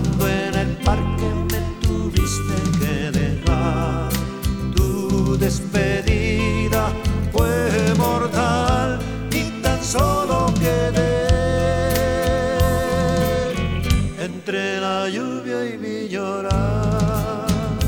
cuando en el parque me tuviste que dejar. Tu despedida fue mortal y tan solo quedé entre la lluvia y mi llorar.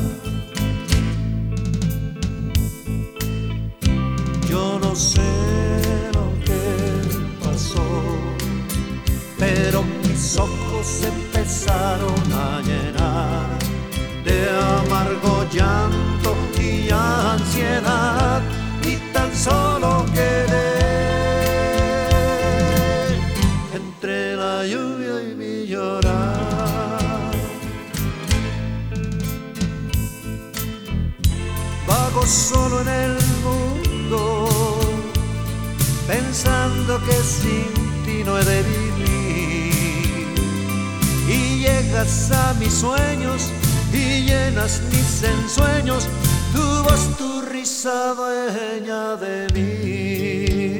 Yo no sé lo que pasó, pero mis ojos se empezaron a llenar de amargo llanto y ansiedad, y tan solo quedé entre la lluvia y mi llorar. Vago solo en el mundo, pensando que sin ti no he de vivir, y llegas a mis sueños y llenas mis ensueños, tu voz, tu risa dueña de mí.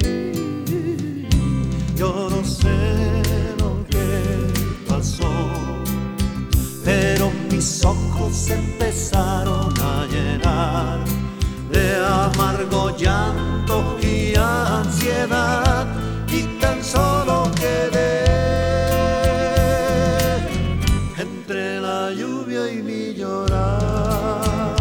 Yo no sé lo que pasó, pero mis ojos se empezaron a llenar de amargo llanto y ansiedad, y tan solo quedé entre la lluvia y mi llorar.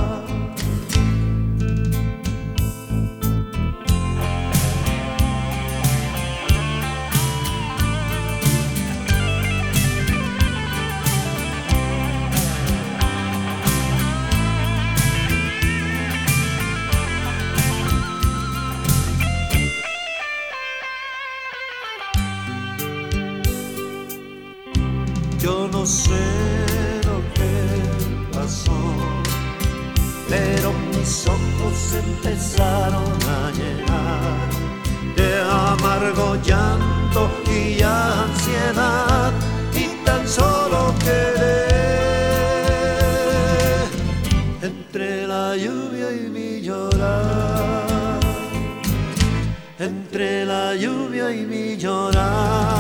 Yo no sé lo que pasó, pero mis ojos se empezaron a llenar de amargo llanto y ansiedad, y tan solo quedé entre la lluvia y mi llorar, entre la lluvia y mi llorar.